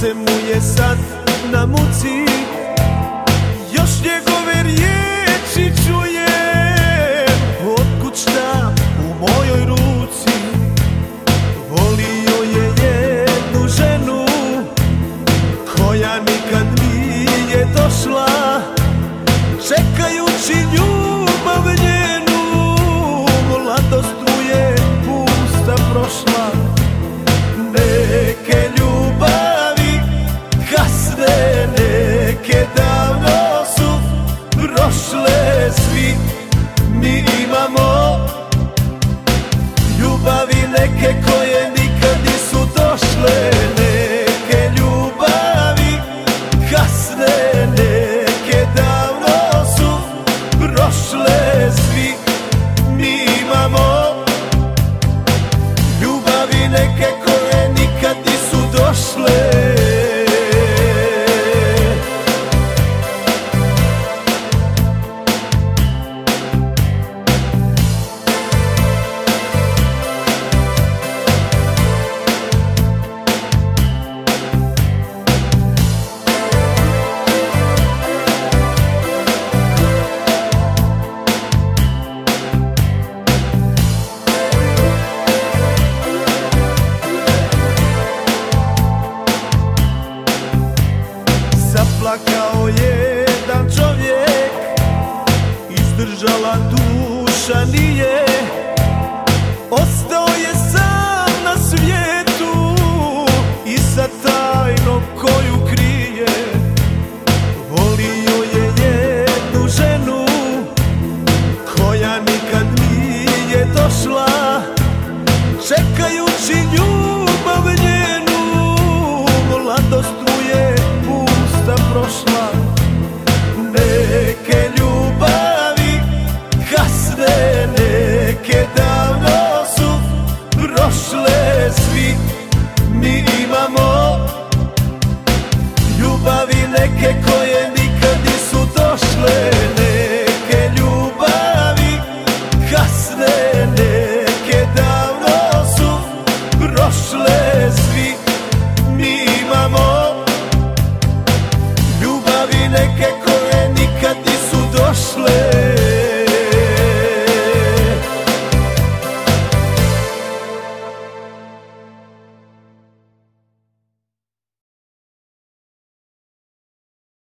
srce mu je sad na muci, još njegove riječi čuje, otkud šta u mojoj ruci. Volio je jednu ženu koja nikad nije došla, čekajući ljubav njenu, mladost mu je pusta prošla. Neke ljubavi kasne, neke davno su prošle, svi mi imamo ljubavi neke koje nikad nisu došle. Neke ljubavi kasne, neke davno su prošle, svi mi imamo ljubavi neke koje nikad nisu došle. Zaplakao jedan čovjek, izdržala duša nije, ostao je sam na svijetu i sa tajnom koju krije. Volio je jednu ženu koja nikad nije došla, čekaju